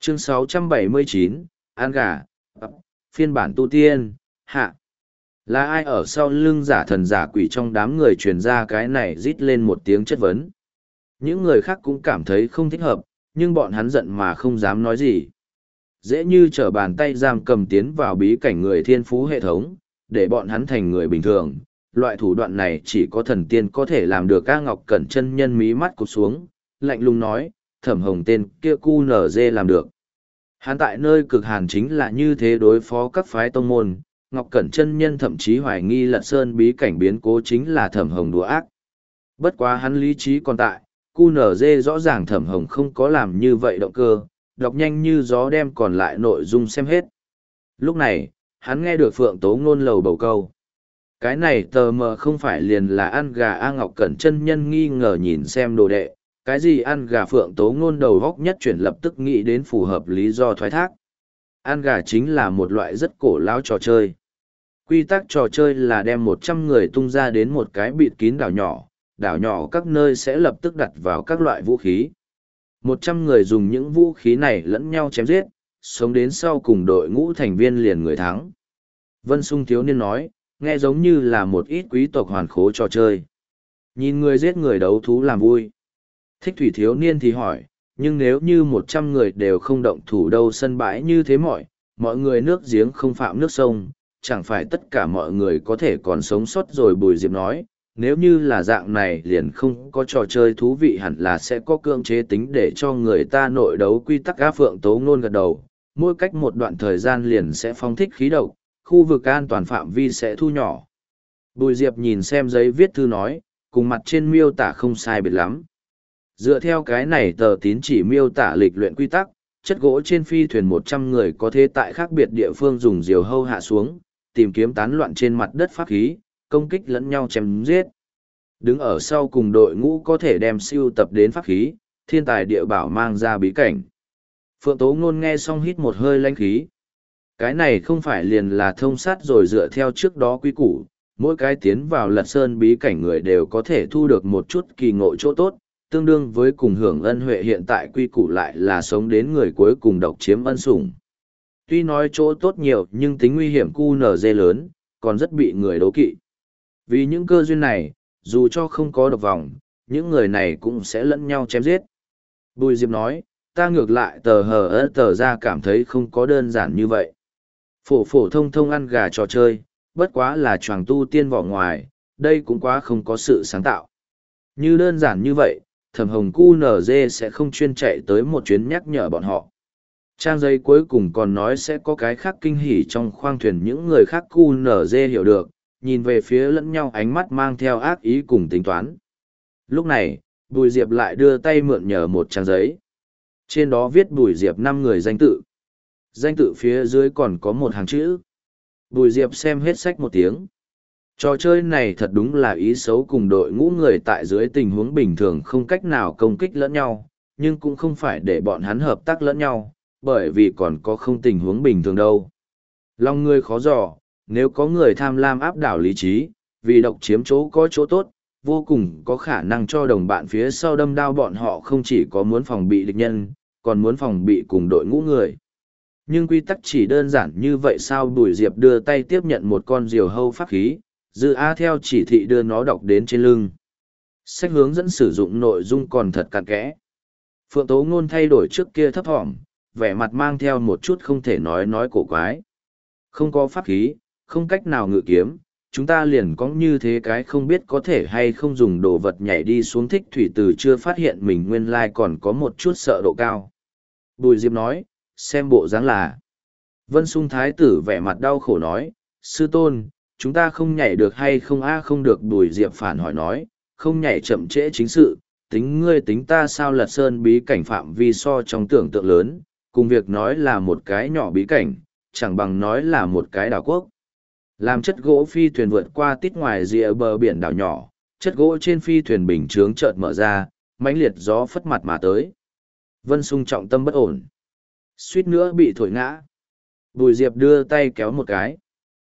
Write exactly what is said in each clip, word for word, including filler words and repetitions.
Chương sáu trăm bảy mươi chín, An gà, phiên bản tu tiên, hạ. Là ai ở sau lưng giả thần giả quỷ trong đám người truyền ra cái này rít lên một tiếng chất vấn. Những người khác cũng cảm thấy không thích hợp, nhưng bọn hắn giận mà không dám nói gì. Dễ như trở bàn tay giam cầm tiến vào bí cảnh người thiên phú hệ thống, để bọn hắn thành người bình thường. Loại thủ đoạn này chỉ có thần tiên có thể làm được. A Ngọc Cẩn chân nhân mí mắt cụp xuống, lạnh lùng nói, Thẩm Hồng tên kia cu nở dê làm được. Hắn tại nơi cực hàn chính là như thế đối phó các phái tông môn. Ngọc Cẩn chân nhân thậm chí hoài nghi Lật Sơn bí cảnh biến cố chính là Thẩm Hồng đùa ác. Bất quá hắn lý trí còn tại, cu nở dê rõ ràng Thẩm Hồng không có làm như vậy động cơ, đọc nhanh như gió đem còn lại nội dung xem hết. Lúc này, hắn nghe được Phượng Tố Ngôn lầu bầu câu. Cái này tờ mờ không phải liền là ăn gà. A Ngọc Cẩn chân nhân nghi ngờ nhìn xem đồ đệ, cái gì ăn gà. Phượng Tố Ngôn đầu góc nhất chuyển lập tức nghĩ đến phù hợp lý do thoái thác. Ăn gà chính là một loại rất cổ lão trò chơi. Quy tắc trò chơi là đem một trăm người tung ra đến một cái bịt kín đảo nhỏ, đảo nhỏ các nơi sẽ lập tức đặt vào các loại vũ khí. Một trăm người dùng những vũ khí này lẫn nhau chém giết, sống đến sau cùng đội ngũ thành viên liền người thắng. Vân Sung thiếu niên nói, nghe giống như là một ít quý tộc hoàn khố trò chơi. Nhìn người giết người đấu thú làm vui. Thích thủy thiếu niên thì hỏi, nhưng nếu như một trăm người đều không động thủ đâu, sân bãi như thế mọi, mọi người nước giếng không phạm nước sông, chẳng phải tất cả mọi người có thể còn sống sót rồi. Bùi Diệp nói, nếu như là dạng này liền không có trò chơi thú vị, hẳn là sẽ có cưỡng chế tính để cho người ta nội đấu quy tắc. A Phượng Tố Ngôn gật đầu, mỗi cách một đoạn thời gian liền sẽ phóng thích khí độc, khu vực an toàn phạm vi sẽ thu nhỏ. Bùi Diệp nhìn xem giấy viết thư nói, cùng mặt trên miêu tả không sai biệt lắm. Dựa theo cái này tờ tín chỉ miêu tả lịch luyện quy tắc, chất gỗ trên phi thuyền một trăm người có thể tại khác biệt địa phương dùng diều hâu hạ xuống, tìm kiếm tán loạn trên mặt đất pháp khí, công kích lẫn nhau chém giết. Đứng ở sau cùng đội ngũ có thể đem siêu tập đến pháp khí, thiên tài địa bảo mang ra bí cảnh. Phượng Tố Ngôn nghe xong hít một hơi lãnh khí. Cái này không phải liền là thông sát rồi. Dựa theo trước đó quy củ, mỗi cái tiến vào Lật Sơn bí cảnh người đều có thể thu được một chút kỳ ngộ chỗ tốt, tương đương với cùng hưởng ân huệ. Hiện tại quy củ lại là sống đến người cuối cùng độc chiếm ân sủng. Tuy nói chỗ tốt nhiều nhưng tính nguy hiểm cu nở dê lớn, còn rất bị người đố kỵ. Vì những cơ duyên này, dù cho không có độc vòng, những người này cũng sẽ lẫn nhau chém giết. Bùi Diệp nói, ta ngược lại tờ hờ ớt tờ ra cảm thấy không có đơn giản như vậy. Phổ phổ thông thông ăn gà trò chơi, bất quá là choàng tu tiên vỏ ngoài, đây cũng quá không có sự sáng tạo. Như đơn giản như vậy, Thẩm Hồng cu nở dê sẽ không chuyên chạy tới một chuyến nhắc nhở bọn họ. Trang giấy cuối cùng còn nói sẽ có cái khác kinh hỉ trong khoang thuyền. Những người khác cu nở dê hiểu được, nhìn về phía lẫn nhau ánh mắt mang theo ác ý cùng tính toán. Lúc này, Bùi Diệp lại đưa tay mượn nhờ một trang giấy. Trên đó viết Bùi Diệp năm người danh tự. Danh tự phía dưới còn có một hàng chữ. Bùi Diệp xem hết sách một tiếng. Trò chơi này thật đúng là ý xấu, cùng đội ngũ người tại dưới tình huống bình thường không cách nào công kích lẫn nhau, nhưng cũng không phải để bọn hắn hợp tác lẫn nhau, bởi vì còn có không tình huống bình thường đâu. Lòng người khó dò, nếu có người tham lam áp đảo lý trí, vì độc chiếm chỗ có chỗ tốt, vô cùng có khả năng cho đồng bạn phía sau đâm đao. Bọn họ không chỉ có muốn phòng bị địch nhân, còn muốn phòng bị cùng đội ngũ người. Nhưng quy tắc chỉ đơn giản như vậy sao? Bùi Diệp đưa tay tiếp nhận một con diều hâu pháp khí, Dư A theo chỉ thị đưa nó đọc đến trên lưng. Sách hướng dẫn sử dụng nội dung còn thật cặn kẽ. Phượng Tố Ngôn thay đổi trước kia thấp thỏm, vẻ mặt mang theo một chút không thể nói nói cổ quái. Không có pháp khí, không cách nào ngự kiếm, chúng ta liền có như thế cái không biết có thể hay không dùng đồ vật nhảy đi xuống. Thích thủy từ chưa phát hiện mình nguyên lai còn có một chút sợ độ cao. Bùi Diệp nói, xem bộ dáng là. Vân Sung thái tử vẻ mặt đau khổ nói, sư tôn, chúng ta không nhảy được hay không? A không được. Bùi Diệp phản hỏi nói, không nhảy chậm trễ chính sự, tính ngươi tính ta sao? Lật Sơn bí cảnh phạm vi so trong tưởng tượng lớn, cùng việc nói là một cái nhỏ bí cảnh, chẳng bằng nói là một cái đảo quốc. Làm chất gỗ phi thuyền vượt qua tít ngoài rìa bờ biển đảo nhỏ, chất gỗ trên phi thuyền bình chướng chợt mở ra, mãnh liệt gió phất mặt mà tới. Vân Sung trọng tâm bất ổn, suýt nữa bị thổi ngã. Bùi Diệp đưa tay kéo một cái.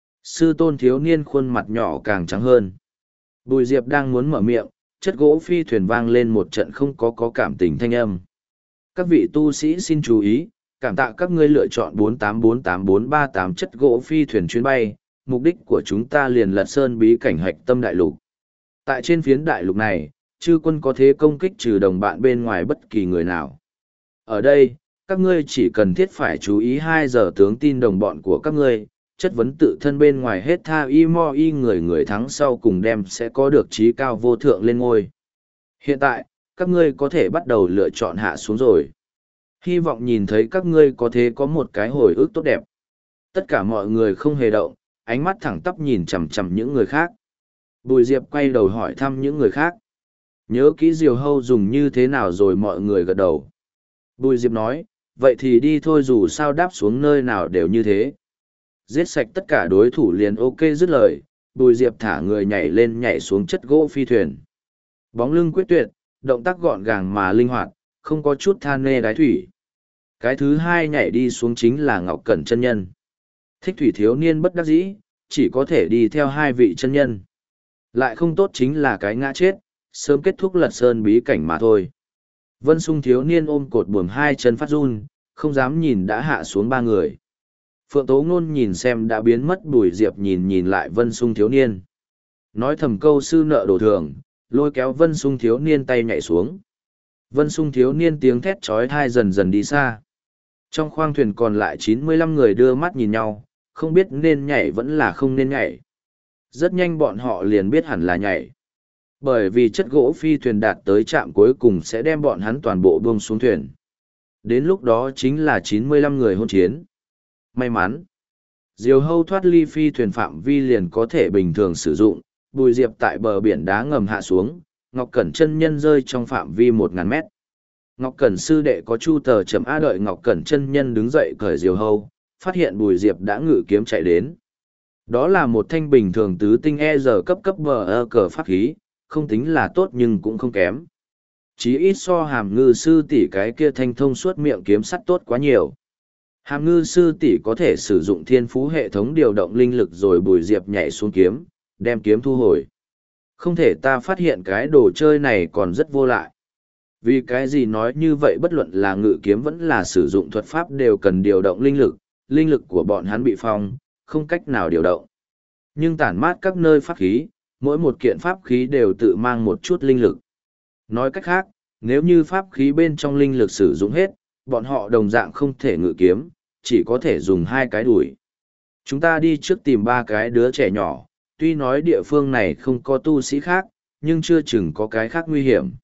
Sư tôn thiếu niên khuôn mặt nhỏ càng trắng hơn. Bùi Diệp đang muốn mở miệng, chất gỗ phi thuyền vang lên một trận không có có cảm tình thanh âm. Các vị tu sĩ xin chú ý, Cảm tạ các ngươi lựa chọn bốn tám bốn tám bốn ba tám chất gỗ phi thuyền chuyến bay, mục đích của chúng ta liền lật sơn bí cảnh hạch tâm đại lục. Tại trên phiến đại lục này, chư quân có thế công kích trừ đồng bạn bên ngoài bất kỳ người nào. Ở đây, các ngươi chỉ cần thiết phải chú ý hai giờ tướng tin đồng bọn của các ngươi, chất vấn tự thân bên ngoài hết tha y mo y người người thắng sau cùng đem sẽ có được trí cao vô thượng lên ngôi. Hiện tại, các ngươi có thể bắt đầu lựa chọn hạ xuống rồi. Hy vọng nhìn thấy các ngươi có thể có một cái hồi ức tốt đẹp. Tất cả mọi người không hề động, ánh mắt thẳng tắp nhìn chằm chằm những người khác. Bùi Diệp quay đầu hỏi thăm những người khác. Nhớ kỹ diều hâu dùng như thế nào rồi mọi người gật đầu. Bùi Diệp nói, vậy thì đi thôi dù sao đáp xuống nơi nào đều như thế. Giết sạch tất cả đối thủ liền ok dứt lời, Bùi Diệp thả người nhảy lên nhảy xuống chất gỗ phi thuyền. Bóng lưng quyết tuyệt, động tác gọn gàng mà linh hoạt, không có chút than nê đái thủy. Cái thứ hai nhảy đi xuống chính là Ngọc Cẩn chân nhân. Thích thủy thiếu niên bất đắc dĩ, chỉ có thể đi theo hai vị chân nhân. Lại không tốt chính là cái ngã chết, sớm kết thúc lật sơn bí cảnh mà thôi. Vân Sung thiếu niên ôm cột buồm hai chân phát run, không dám nhìn đã hạ xuống ba người. Phượng Tố Ngôn nhìn xem đã biến mất Bùi Diệp nhìn nhìn lại Vân Sung thiếu niên. Nói thầm câu sư nợ đổ thường, lôi kéo Vân Sung thiếu niên tay nhảy xuống. Vân Sung thiếu niên tiếng thét trói thai dần dần đi xa. Trong khoang thuyền còn lại chín mươi lăm người đưa mắt nhìn nhau, không biết nên nhảy vẫn là không nên nhảy. Rất nhanh bọn họ liền biết hẳn là nhảy. Bởi vì chất gỗ phi thuyền đạt tới trạm cuối cùng sẽ đem bọn hắn toàn bộ buông xuống thuyền. Đến lúc đó chính là chín mươi lăm người hôn chiến. May mắn, diều hâu thoát ly phi thuyền phạm vi liền có thể bình thường sử dụng. Bùi Diệp tại bờ biển đá ngầm hạ xuống, Ngọc Cẩn chân nhân rơi trong phạm vi một ngàn mét. Ngọc Cẩn sư đệ có chu tờ chấm A đợi Ngọc Cẩn chân nhân đứng dậy cởi diều hâu, phát hiện Bùi Diệp đã ngự kiếm chạy đến. Đó là một thanh bình thường tứ tinh e giờ cấp cấp bờ ơ cờ pháp khí, không tính là tốt nhưng cũng không kém. Chí ít so hàm ngư sư tỷ cái kia thanh thông suốt miệng kiếm sắt tốt quá nhiều. Hàm ngư sư tỷ có thể sử dụng thiên phú hệ thống điều động linh lực rồi Bùi Diệp nhảy xuống kiếm, đem kiếm thu hồi. Không thể ta phát hiện cái đồ chơi này còn rất vô lại. Vì cái gì nói như vậy bất luận là ngự kiếm vẫn là sử dụng thuật pháp đều cần điều động linh lực, linh lực của bọn hắn bị phong, không cách nào điều động. Nhưng tản mát các nơi pháp khí, mỗi một kiện pháp khí đều tự mang một chút linh lực. Nói cách khác, nếu như pháp khí bên trong linh lực sử dụng hết, bọn họ đồng dạng không thể ngự kiếm, chỉ có thể dùng hai cái đuổi. Chúng ta đi trước tìm ba cái đứa trẻ nhỏ, tuy nói địa phương này không có tu sĩ khác, nhưng chưa chừng có cái khác nguy hiểm.